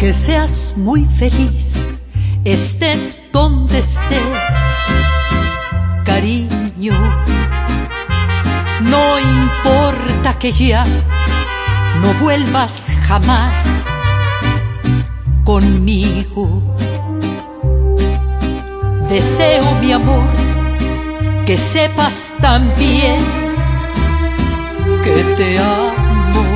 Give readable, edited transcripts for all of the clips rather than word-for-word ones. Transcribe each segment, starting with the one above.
Que seas muy feliz, estés donde estés, cariño. No importa que ya no vuelvas jamás conmigo. Deseo, mi amor, que sepas también que te amo,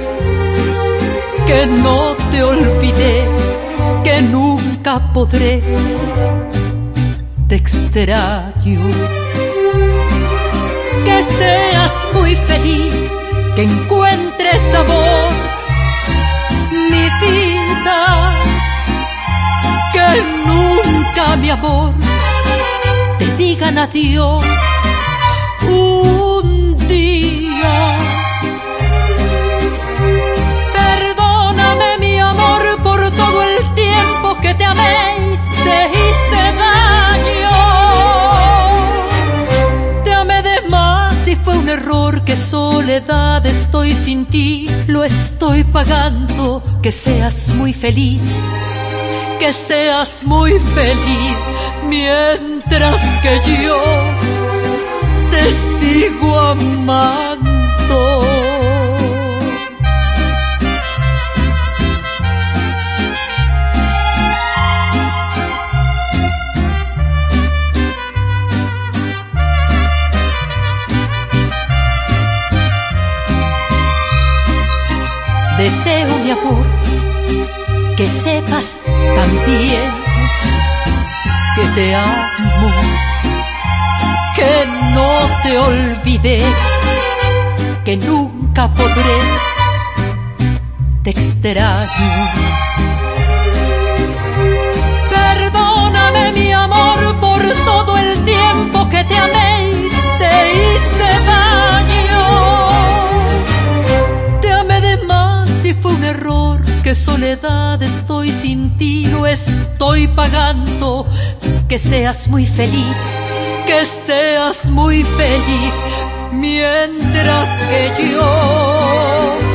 que no te olvidé, que nunca podré, te extraño. Que seas muy feliz, que encuentres amor, mi vida, que nunca, mi amor, te digan adiós un día. Perdóname, mi amor, por todo el tiempo que te amé y te hice daño. Te amé de más y fue un error, que soledad estoy sin ti, lo estoy pagando. Que seas muy feliz, que seas muy feliz, mientras que yo te sigo amando. Deseo, mi amor, que sepas también que te amo, que no te olvidé, que nunca podré, te extraño. Perdóname, mi amor, por todo el tiempo que te amé y te hice daño. Te amé de más y fue un error, que soledad estoy sin ti, lo estoy pagando. Que seas muy feliz, que seas muy feliz, mientras que yo